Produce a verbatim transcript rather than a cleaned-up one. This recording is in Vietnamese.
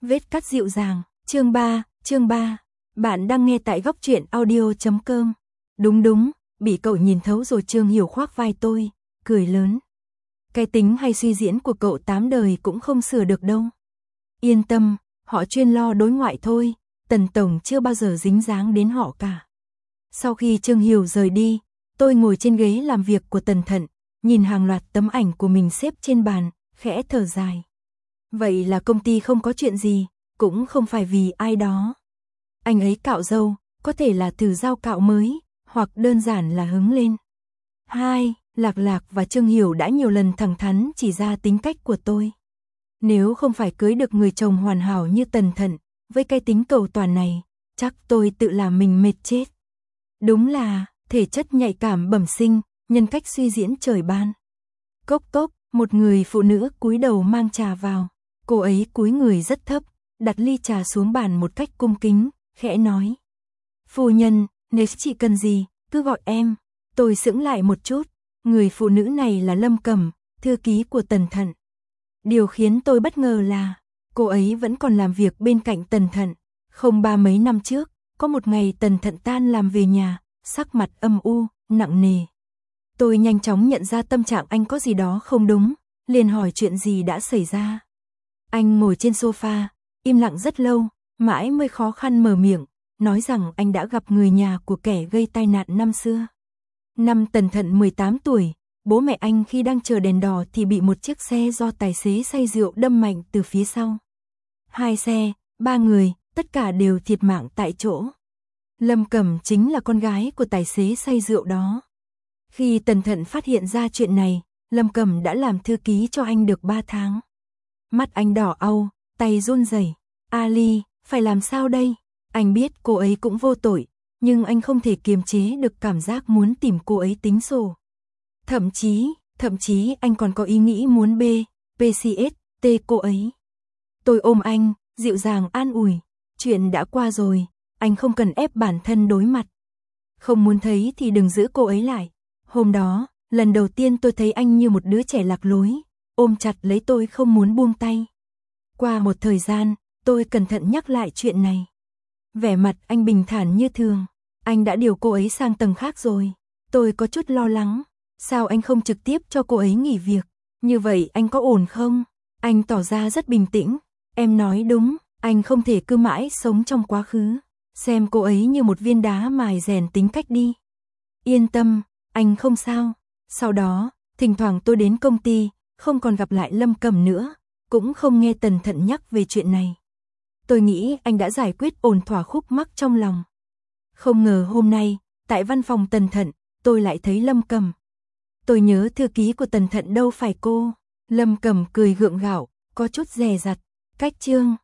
Vết cắt dịu dàng, chương ba, chương ba. Bạn đang nghe tại góc truyện audio chấm com. Đúng đúng, bị cậu nhìn thấu rồi. Trương Hiểu khoác vai tôi, cười lớn. Cái tính hay suy diễn của cậu tám đời cũng không sửa được đâu. Yên tâm, họ chuyên lo đối ngoại thôi, Tần Tổng chưa bao giờ dính dáng đến họ cả. Sau khi Trương Hiểu rời đi, tôi ngồi trên ghế làm việc của Tần Thận, nhìn hàng loạt tấm ảnh của mình xếp trên bàn, khẽ thở dài. Vậy là công ty không có chuyện gì, cũng không phải vì ai đó. Anh ấy cạo râu, có thể là thử dao cạo mới, hoặc đơn giản là hứng lên. Hai, Lạc Lạc và Trương Hiểu đã nhiều lần thẳng thắn chỉ ra tính cách của tôi. Nếu không phải cưới được người chồng hoàn hảo như Tần Thận, với cái tính cầu toàn này, chắc tôi tự làm mình mệt chết. Đúng là, thể chất nhạy cảm bẩm sinh, nhân cách suy diễn trời ban. Cốc cốc, một người phụ nữ cúi đầu mang trà vào. Cô ấy cúi người rất thấp, đặt ly trà xuống bàn một cách cung kính, khẽ nói. Phu nhân, nếu chị cần gì, cứ gọi em. Tôi sững lại một chút, người phụ nữ này là Lâm Cẩm, thư ký của Tần Thận. Điều khiến tôi bất ngờ là, cô ấy vẫn còn làm việc bên cạnh Tần Thận. Không ba mấy năm trước, có một ngày Tần Thận tan làm về nhà, sắc mặt âm u, nặng nề. Tôi nhanh chóng nhận ra tâm trạng anh có gì đó không đúng, liền hỏi chuyện gì đã xảy ra. Anh ngồi trên sofa, im lặng rất lâu, mãi mới khó khăn mở miệng, nói rằng anh đã gặp người nhà của kẻ gây tai nạn năm xưa. Năm Tần Thận mười tám tuổi, bố mẹ anh khi đang chờ đèn đỏ thì bị một chiếc xe do tài xế say rượu đâm mạnh từ phía sau. Hai xe, ba người, tất cả đều thiệt mạng tại chỗ. Lâm Cẩm chính là con gái của tài xế say rượu đó. Khi Tần Thận phát hiện ra chuyện này, Lâm Cẩm đã làm thư ký cho anh được ba tháng. Mắt anh đỏ au, tay run rẩy. Ali, phải làm sao đây? Anh biết cô ấy cũng vô tội, nhưng anh không thể kiềm chế được cảm giác muốn tìm cô ấy tính sổ. Thậm chí, thậm chí anh còn có ý nghĩ muốn bê, pê xê ét, tê cô ấy. Tôi ôm anh, dịu dàng an ủi. Chuyện đã qua rồi, anh không cần ép bản thân đối mặt. Không muốn thấy thì đừng giữ cô ấy lại. Hôm đó, lần đầu tiên tôi thấy anh như một đứa trẻ lạc lối, ôm chặt lấy tôi không muốn buông tay. Qua một thời gian, tôi cẩn thận nhắc lại chuyện này. Vẻ mặt anh bình thản như thường. Anh đã điều cô ấy sang tầng khác rồi. Tôi có chút lo lắng. Sao anh không trực tiếp cho cô ấy nghỉ việc? Như vậy anh có ổn không? Anh tỏ ra rất bình tĩnh. Em nói đúng, anh không thể cứ mãi sống trong quá khứ. Xem cô ấy như một viên đá mài rèn tính cách đi. Yên tâm, anh không sao. Sau đó, thỉnh thoảng tôi đến công ty, không còn gặp lại Lâm Cẩm nữa, cũng không nghe Tần Thận nhắc về chuyện này. Tôi nghĩ anh đã giải quyết ổn thỏa khúc mắc trong lòng. Không ngờ hôm nay, tại văn phòng Tần Thận, tôi lại thấy Lâm Cẩm. Tôi nhớ thư ký của Tần Thận đâu phải cô. Lâm Cẩm cười gượng gạo, có chút dè dặt. Cách Trương,